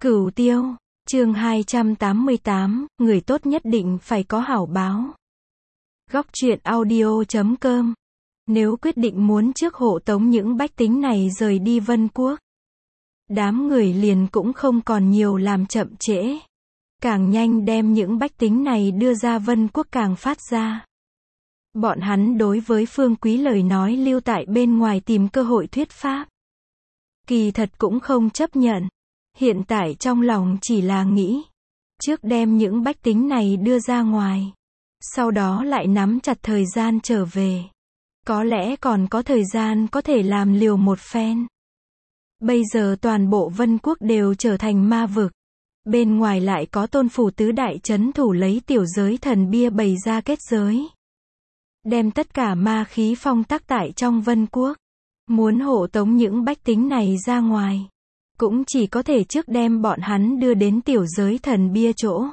Cửu Tiêu, chương 288, người tốt nhất định phải có hảo báo. Góc truyện audio.com. Nếu quyết định muốn trước hộ tống những bách tính này rời đi Vân Quốc, đám người liền cũng không còn nhiều làm chậm trễ. Càng nhanh đem những bách tính này đưa ra Vân Quốc càng phát ra. Bọn hắn đối với Phương Quý lời nói lưu tại bên ngoài tìm cơ hội thuyết pháp. Kỳ thật cũng không chấp nhận. Hiện tại trong lòng chỉ là nghĩ, trước đem những bách tính này đưa ra ngoài, sau đó lại nắm chặt thời gian trở về. Có lẽ còn có thời gian có thể làm liều một phen. Bây giờ toàn bộ Vân Quốc đều trở thành ma vực. Bên ngoài lại có Tôn Phủ tứ đại trấn thủ lấy tiểu giới thần bia bày ra kết giới. Đem tất cả ma khí phong tắc tại trong Vân Quốc. Muốn hộ tống những bách tính này ra ngoài, cũng chỉ có thể trước đem bọn hắn đưa đến tiểu giới thần bia chỗ.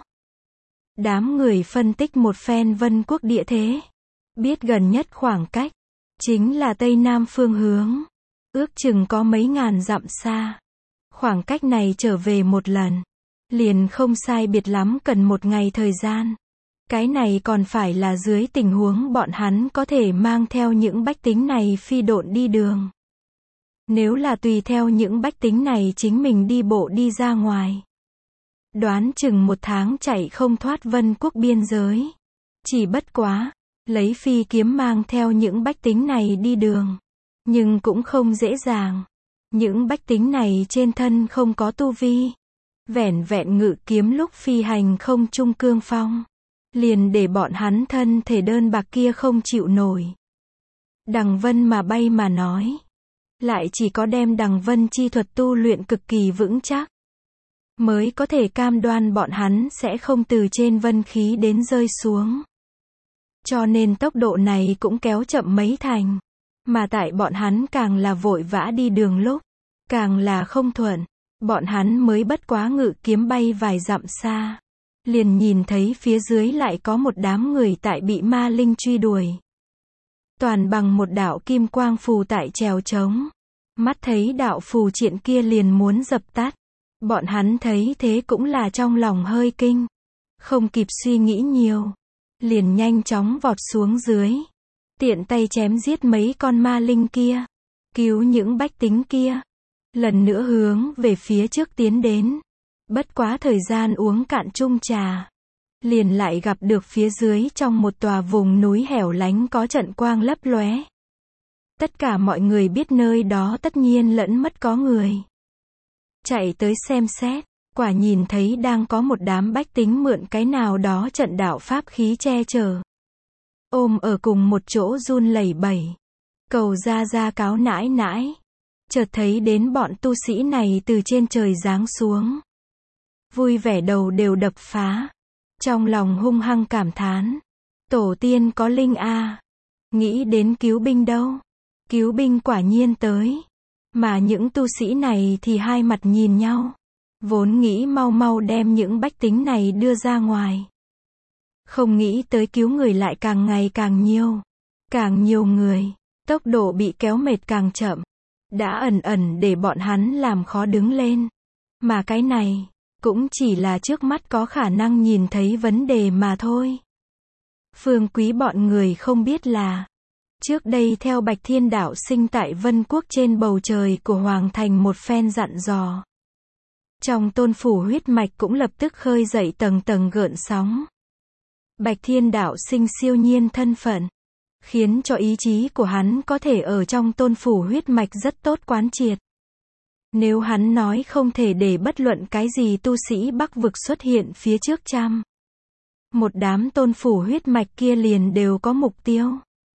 Đám người phân tích một phen Vân Quốc địa thế. Biết gần nhất khoảng cách chính là Tây Nam phương hướng. Ước chừng có mấy ngàn dặm xa. Khoảng cách này trở về một lần, liền không sai biệt lắm cần một ngày thời gian. Cái này còn phải là dưới tình huống bọn hắn có thể mang theo những bách tính này phi độn đi đường. Nếu là tùy theo những bách tính này chính mình đi bộ đi ra ngoài, đoán chừng một tháng chạy không thoát Vân Quốc biên giới. Chỉ bất quá, lấy phi kiếm mang theo những bách tính này đi đường, nhưng cũng không dễ dàng. Những bách tính này trên thân không có tu vi, vẻn vẹn ngự kiếm lúc phi hành không trung cương phong, liền để bọn hắn thân thể đơn bạc kia không chịu nổi. Đằng vân mà bay mà nói, lại chỉ có đem đằng vân chi thuật tu luyện cực kỳ vững chắc, mới có thể cam đoan bọn hắn sẽ không từ trên vân khí đến rơi xuống. Cho nên tốc độ này cũng kéo chậm mấy thành. Mà tại bọn hắn càng là vội vã đi đường lúc, càng là không thuận. Bọn hắn mới bất quá ngự kiếm bay vài dặm xa, liền nhìn thấy phía dưới lại có một đám người tại bị ma linh truy đuổi. Toàn bằng một đạo kim quang phù tại trèo trống. Mắt thấy đạo phù triện kia liền muốn dập tắt. Bọn hắn thấy thế cũng là trong lòng hơi kinh. Không kịp suy nghĩ nhiều, liền nhanh chóng vọt xuống dưới. Tiện tay chém giết mấy con ma linh kia, cứu những bách tính kia. Lần nữa hướng về phía trước tiến đến. Bất quá thời gian uống cạn chung trà, liền lại gặp được phía dưới trong một tòa vùng núi hẻo lánh có trận quang lấp lóe. Tất cả mọi người biết nơi đó tất nhiên lẫn mất có người. Chạy tới xem xét, quả nhìn thấy đang có một đám bách tính mượn cái nào đó trận đạo pháp khí che chở. Ôm ở cùng một chỗ run lẩy bẩy. Cầu ra cáo nãi nãi. Chợt thấy đến bọn tu sĩ này từ trên trời giáng xuống. Vui vẻ đầu đều đập phá. Trong lòng hung hăng cảm thán. Tổ tiên có linh a. Nghĩ đến cứu binh đâu. Cứu binh quả nhiên tới. Mà những tu sĩ này thì hai mặt nhìn nhau. Vốn nghĩ mau mau đem những bách tính này đưa ra ngoài. Không nghĩ tới cứu người lại càng ngày càng nhiều. Càng nhiều người, tốc độ bị kéo mệt càng chậm. Đã ẩn ẩn để bọn hắn làm khó đứng lên. Mà cái này, cũng chỉ là trước mắt có khả năng nhìn thấy vấn đề mà thôi. Phương Quý bọn người không biết là, trước đây theo Bạch Thiên Đạo Sinh tại Vân Quốc trên bầu trời của Hoàng Thành một phen dặn dò. Trong Tôn Phủ huyết mạch cũng lập tức khơi dậy tầng tầng gợn sóng. Bạch Thiên Đạo Sinh siêu nhiên thân phận, khiến cho ý chí của hắn có thể ở trong Tôn Phủ huyết mạch rất tốt quán triệt. Nếu hắn nói không thể để bất luận cái gì tu sĩ Bắc vực xuất hiện phía trước trăm, một đám Tôn Phủ huyết mạch kia liền đều có mục tiêu.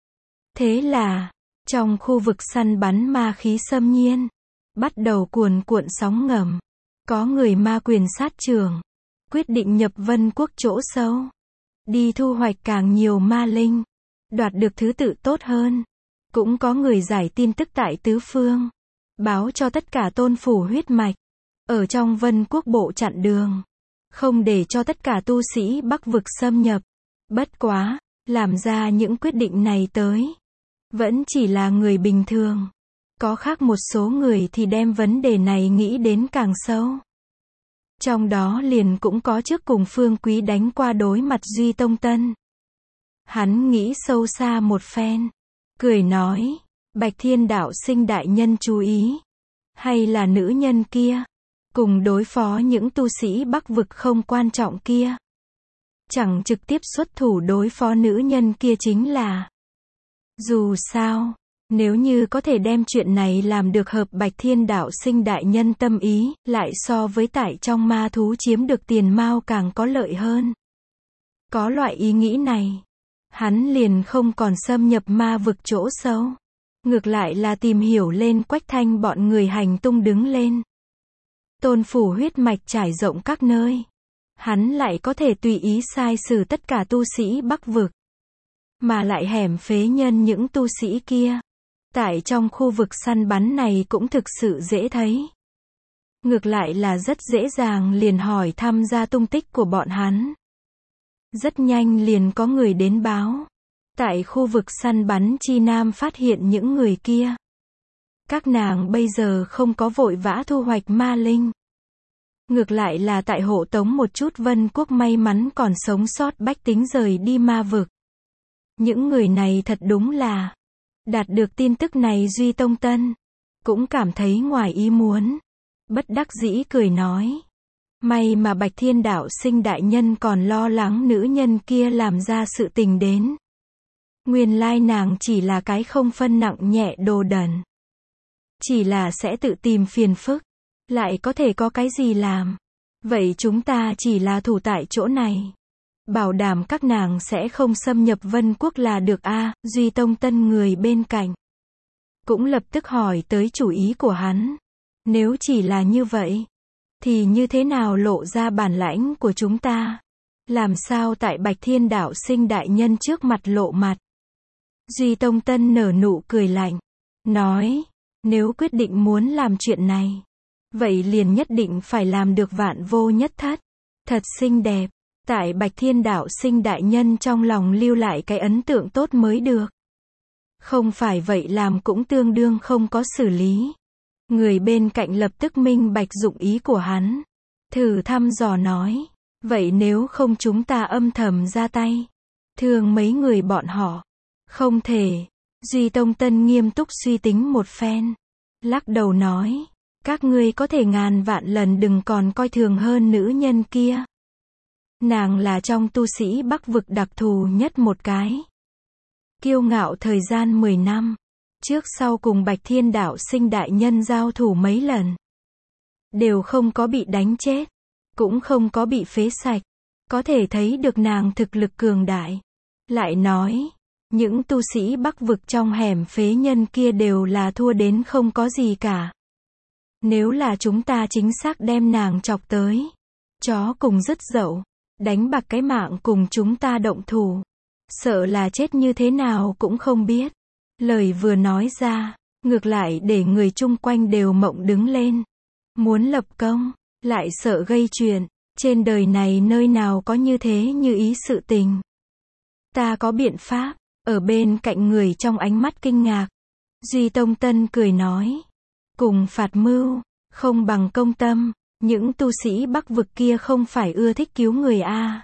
Thế là, trong khu vực săn bắn ma khí xâm nhiên, bắt đầu cuồn cuộn sóng ngầm. Có người ma quyền sát trường, quyết định nhập Vân Quốc chỗ sâu, đi thu hoạch càng nhiều ma linh, đoạt được thứ tự tốt hơn. Cũng có người giải tin tức tại tứ phương, báo cho tất cả Tôn Phủ huyết mạch, ở trong Vân Quốc bộ chặn đường, không để cho tất cả tu sĩ Bắc vực xâm nhập. Bất quá, làm ra những quyết định này tới, vẫn chỉ là người bình thường. Có khác một số người thì đem vấn đề này nghĩ đến càng sâu. Trong đó liền cũng có trước cùng Phương Quý đánh qua đối mặt Duy Tông Tân. Hắn nghĩ sâu xa một phen, cười nói, Bạch Thiên đạo sinh đại nhân chú ý, hay là nữ nhân kia, cùng đối phó những tu sĩ Bắc vực không quan trọng kia. Chẳng trực tiếp xuất thủ đối phó nữ nhân kia chính là. Dù sao, nếu như có thể đem chuyện này làm được hợp Bạch Thiên đạo sinh đại nhân tâm ý, lại so với tại trong ma thú chiếm được tiền mao càng có lợi hơn. Có loại ý nghĩ này, hắn liền không còn xâm nhập ma vực chỗ sâu. Ngược lại là tìm hiểu lên Quách Thanh bọn người hành tung đứng lên. Tôn phủ huyết mạch trải rộng các nơi. Hắn lại có thể tùy ý sai xử tất cả tu sĩ Bắc vực. Mà lại hẻm phế nhân những tu sĩ kia. Tại trong khu vực săn bắn này cũng thực sự dễ thấy. Ngược lại là rất dễ dàng liền hỏi thăm ra tung tích của bọn hắn. Rất nhanh liền có người đến báo. Tại khu vực săn bắn Chi Nam phát hiện những người kia. Các nàng bây giờ không có vội vã thu hoạch ma linh. Ngược lại là tại hộ tống một chút Vân Quốc may mắn còn sống sót bách tính rời đi ma vực. Những người này thật đúng là. Đạt được tin tức này Duy Tông Tân. Cũng cảm thấy ngoài ý muốn. Bất đắc dĩ cười nói. May mà Bạch Thiên đạo sinh đại nhân còn lo lắng nữ nhân kia làm ra sự tình đến. Nguyên lai nàng chỉ là cái không phân nặng nhẹ đồ đần. Chỉ là sẽ tự tìm phiền phức. Lại có thể có cái gì làm. Vậy chúng ta chỉ là thủ tại chỗ này. Bảo đảm các nàng sẽ không xâm nhập Vân Quốc là được a. Duy Tông Tân người bên cạnh. Cũng lập tức hỏi tới chủ ý của hắn. Nếu chỉ là như vậy. Thì như thế nào lộ ra bản lãnh của chúng ta? Làm sao tại Bạch Thiên đạo sinh đại nhân trước mặt lộ mặt? Duy Tông Tân nở nụ cười lạnh. Nói. Nếu quyết định muốn làm chuyện này. Vậy liền nhất định phải làm được vạn vô nhất thất. Thật xinh đẹp. Tại Bạch Thiên đạo sinh đại nhân trong lòng lưu lại cái ấn tượng tốt mới được. Không phải vậy làm cũng tương đương không có xử lý. Người bên cạnh lập tức minh bạch dụng ý của hắn. Thử thăm dò nói. Vậy nếu không chúng ta âm thầm ra tay. Thương mấy người bọn họ. Không thể. Duy Tông Tân nghiêm túc suy tính một phen. Lắc đầu nói. Các ngươi có thể ngàn vạn lần đừng còn coi thường hơn nữ nhân kia. Nàng là trong tu sĩ Bắc vực đặc thù nhất một cái. Kiêu ngạo thời gian 10 năm. Trước sau cùng Bạch Thiên đạo sinh đại nhân giao thủ mấy lần. Đều không có bị đánh chết. Cũng không có bị phế sạch. Có thể thấy được nàng thực lực cường đại. Lại nói. Những tu sĩ Bắc vực trong hẻm phế nhân kia đều là thua đến không có gì cả. Nếu là chúng ta chính xác đem nàng chọc tới. Chó cùng dứt dậu. Đánh bạc cái mạng cùng chúng ta động thủ. Sợ là chết như thế nào cũng không biết. Lời vừa nói ra. Ngược lại để người chung quanh đều mộng đứng lên. Muốn lập công. Lại sợ gây chuyện. Trên đời này nơi nào có như thế như ý sự tình. Ta có biện pháp. Ở bên cạnh người trong ánh mắt kinh ngạc. Duy Tông Tân cười nói. Cùng phạt mưu. Không bằng công tâm. Những tu sĩ Bắc vực kia không phải ưa thích cứu người a.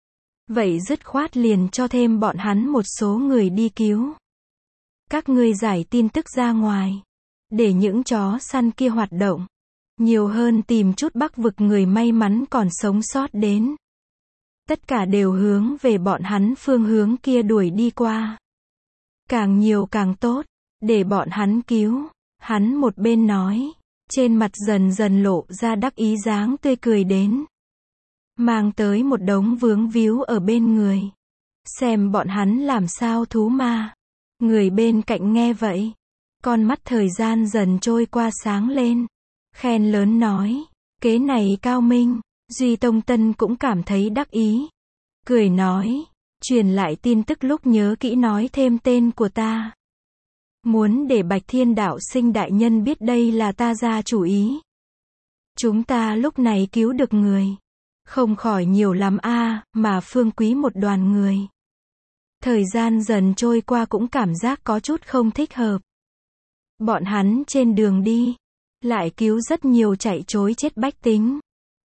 Vậy dứt khoát liền cho thêm bọn hắn một số người đi cứu. Các ngươi giải tin tức ra ngoài. Để những chó săn kia hoạt động. Nhiều hơn tìm chút Bắc vực người may mắn còn sống sót đến. Tất cả đều hướng về bọn hắn phương hướng kia đuổi đi qua. Càng nhiều càng tốt. Để bọn hắn cứu. Hắn một bên nói. Trên mặt dần dần lộ ra đắc ý dáng tươi cười đến. Mang tới một đống vướng víu ở bên người. Xem bọn hắn làm sao thú ma. Người bên cạnh nghe vậy. Con mắt thời gian dần trôi qua sáng lên. Khen lớn nói. Kế này cao minh. Duy Tông Tân cũng cảm thấy đắc ý. Cười nói. Truyền lại tin tức lúc nhớ kỹ nói thêm tên của ta. Muốn để Bạch Thiên đạo sinh đại nhân biết đây là ta ra chủ ý. Chúng ta lúc này cứu được người. Không khỏi nhiều lắm a, mà Phương Quý một đoàn người. Thời gian dần trôi qua cũng cảm giác có chút không thích hợp. Bọn hắn trên đường đi. Lại cứu rất nhiều chạy trối chết bách tính.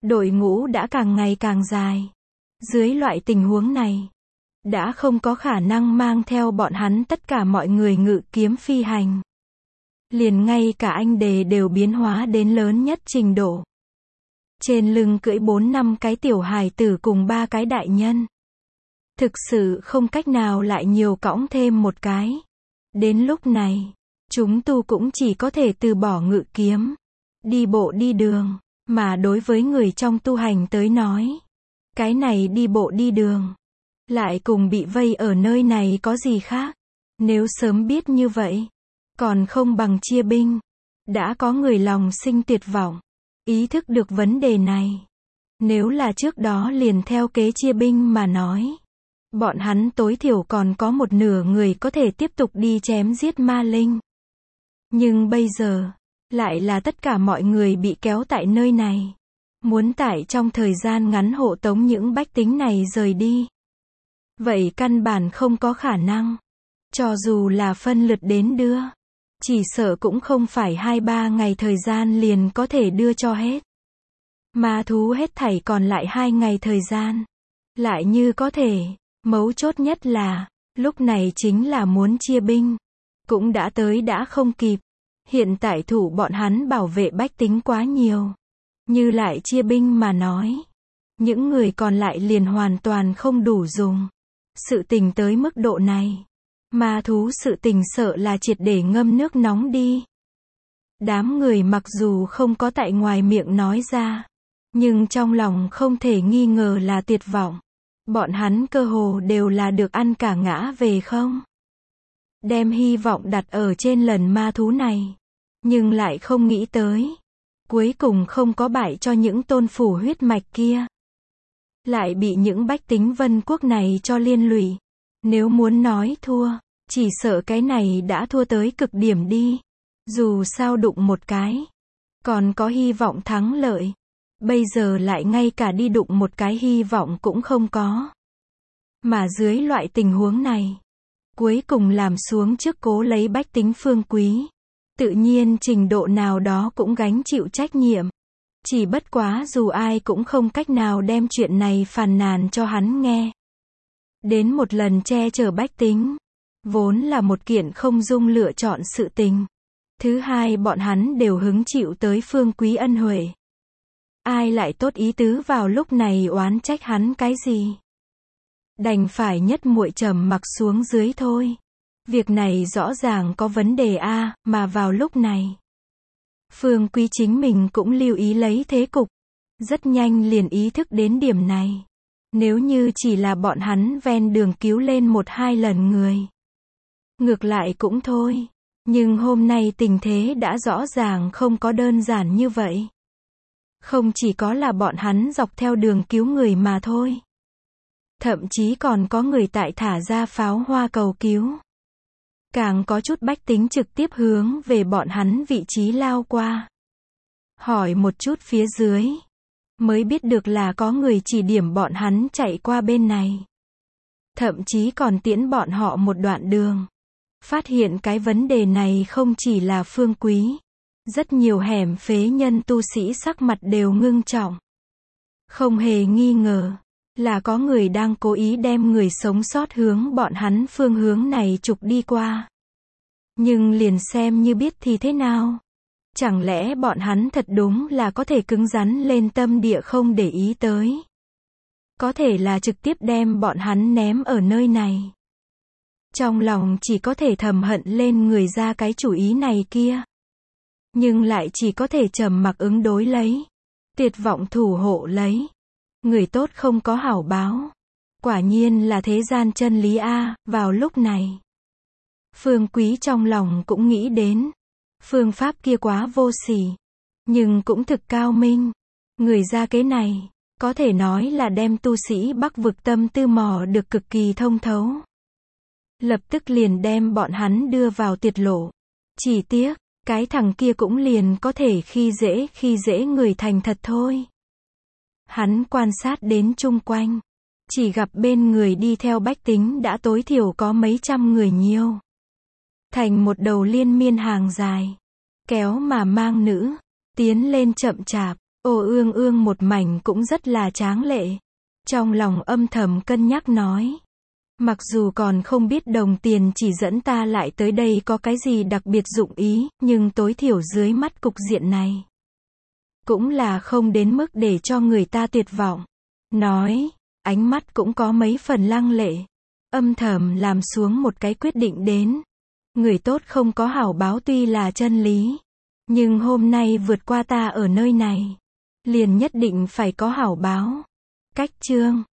Đội ngũ đã càng ngày càng dài. Dưới loại tình huống này, đã không có khả năng mang theo bọn hắn tất cả mọi người ngự kiếm phi hành. Liền ngay cả anh đề đều biến hóa đến lớn nhất trình độ. Trên lưng cưỡi 4-5 cái tiểu hài tử cùng 3 cái đại nhân. Thực sự không cách nào lại nhiều cõng thêm một cái. Đến lúc này, chúng tu cũng chỉ có thể từ bỏ ngự kiếm, đi bộ đi đường, mà đối với người trong tu hành tới nói, cái này đi bộ đi đường, lại cùng bị vây ở nơi này có gì khác. Nếu sớm biết như vậy, còn không bằng chia binh. Đã có người lòng sinh tuyệt vọng, ý thức được vấn đề này. Nếu là trước đó liền theo kế chia binh mà nói, bọn hắn tối thiểu còn có một nửa người có thể tiếp tục đi chém giết ma linh. Nhưng bây giờ, lại là tất cả mọi người bị kéo tại nơi này. Muốn tại trong thời gian ngắn hộ tống những bách tính này rời đi. Vậy căn bản không có khả năng. Cho dù là phân lượt đến đưa, chỉ sợ cũng không phải 2-3 ngày thời gian liền có thể đưa cho hết. Ma thú hết thảy còn lại 2 ngày thời gian. Lại như có thể, mấu chốt nhất là, lúc này chính là muốn chia binh. Cũng đã tới đã không kịp. Hiện tại thủ bọn hắn bảo vệ bách tính quá nhiều. Như lại chia binh mà nói, những người còn lại liền hoàn toàn không đủ dùng. Sự tình tới mức độ này, ma thú sự tình sợ là triệt để ngâm nước nóng đi. Đám người mặc dù không có tại ngoài miệng nói ra, nhưng trong lòng không thể nghi ngờ là tuyệt vọng. Bọn hắn cơ hồ đều là được ăn cả ngã về không. Đem hy vọng đặt ở trên lần ma thú này, nhưng lại không nghĩ tới, cuối cùng không có bại cho những tôn phủ huyết mạch kia. Lại bị những bách tính Vân Quốc này cho liên lụy. Nếu muốn nói thua, chỉ sợ cái này đã thua tới cực điểm đi. Dù sao đụng một cái, còn có hy vọng thắng lợi. Bây giờ lại ngay cả đi đụng một cái hy vọng cũng không có. Mà dưới loại tình huống này, cuối cùng làm xuống trước cố lấy bách tính Phương Quý. Tự nhiên trình độ nào đó cũng gánh chịu trách nhiệm. Chỉ bất quá dù ai cũng không cách nào đem chuyện này phàn nàn cho hắn nghe. Đến một lần che chở bách tính, vốn là một kiện không dung lựa chọn sự tình. Thứ hai bọn hắn đều hứng chịu tới Phương Quý ân huệ. Ai lại tốt ý tứ vào lúc này oán trách hắn cái gì? Đành phải nhất muội trầm mặc xuống dưới thôi. Việc này rõ ràng có vấn đề a, mà vào lúc này, Phương Quý chính mình cũng lưu ý lấy thế cục. Rất nhanh liền ý thức đến điểm này. Nếu như chỉ là bọn hắn ven đường cứu lên 1-2 lần người, ngược lại cũng thôi. Nhưng hôm nay tình thế đã rõ ràng không có đơn giản như vậy. Không chỉ có là bọn hắn dọc theo đường cứu người mà thôi. Thậm chí còn có người tại thả ra pháo hoa cầu cứu. Càng có chút bách tính trực tiếp hướng về bọn hắn vị trí lao qua. Hỏi một chút phía dưới, mới biết được là có người chỉ điểm bọn hắn chạy qua bên này. Thậm chí còn tiễn bọn họ một đoạn đường. Phát hiện cái vấn đề này không chỉ là Phương Quý. Rất nhiều hẻm phế nhân tu sĩ sắc mặt đều ngưng trọng. Không hề nghi ngờ, là có người đang cố ý đem người sống sót hướng bọn hắn phương hướng này trục đi qua. Nhưng liền xem như biết thì thế nào? Chẳng lẽ bọn hắn thật đúng là có thể cứng rắn lên tâm địa không để ý tới? Có thể là trực tiếp đem bọn hắn ném ở nơi này. Trong lòng chỉ có thể thầm hận lên người ra cái chủ ý này kia. Nhưng lại chỉ có thể trầm mặc ứng đối lấy. Tuyệt vọng thủ hộ lấy. Người tốt không có hảo báo. Quả nhiên là thế gian chân lý a. Vào lúc này, Phương Quý trong lòng cũng nghĩ đến. Phương pháp kia quá vô sỉ. Nhưng cũng thực cao minh. Người ra kế này, có thể nói là đem tu sĩ Bắc vực tâm tư mò được cực kỳ thông thấu. Lập tức liền đem bọn hắn đưa vào tuyệt lộ. Chỉ tiếc, cái thằng kia cũng liền có thể khi dễ người thành thật thôi. Hắn quan sát đến chung quanh. Chỉ gặp bên người đi theo bách tính đã tối thiểu có mấy trăm người nhiều. Thành một đầu liên miên hàng dài. Kéo mà mang nữ. Tiến lên chậm chạp. Ô ương ương một mảnh cũng rất là tráng lệ. Trong lòng âm thầm cân nhắc nói. Mặc dù còn không biết đồng tiền chỉ dẫn ta lại tới đây có cái gì đặc biệt dụng ý, nhưng tối thiểu dưới mắt cục diện này. Cũng là không đến mức để cho người ta tuyệt vọng. Nói, ánh mắt cũng có mấy phần lăng lệ. Âm thầm làm xuống một cái quyết định đến. Người tốt không có hảo báo tuy là chân lý. Nhưng hôm nay vượt qua ta ở nơi này. Liền nhất định phải có hảo báo. Cách chương